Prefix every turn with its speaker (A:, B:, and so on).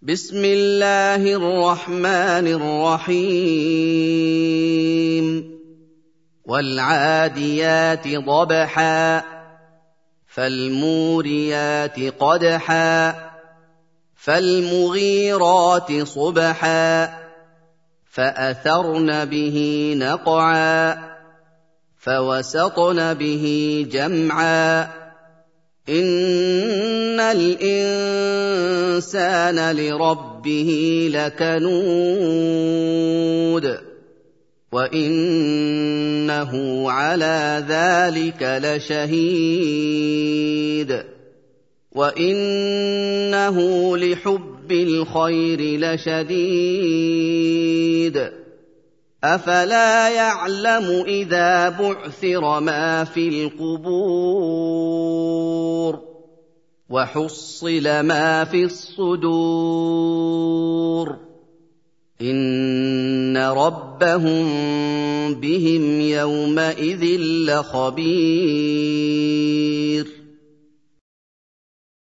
A: بسم الله الرحمن الرحيم والعاديات ضبحا فالموريات قدحا فالمغيرات صبحا فأثرن به نقعا فوسطن به جمعا إن الإنسان لربه لكنود وإنه على ذلك لشهيد وإنه لحب الخير لشديد أفلا يعلم إذا بعثر ما في القبور وحصل ما في الصدور إن ربهم بهم يومئذ لخبير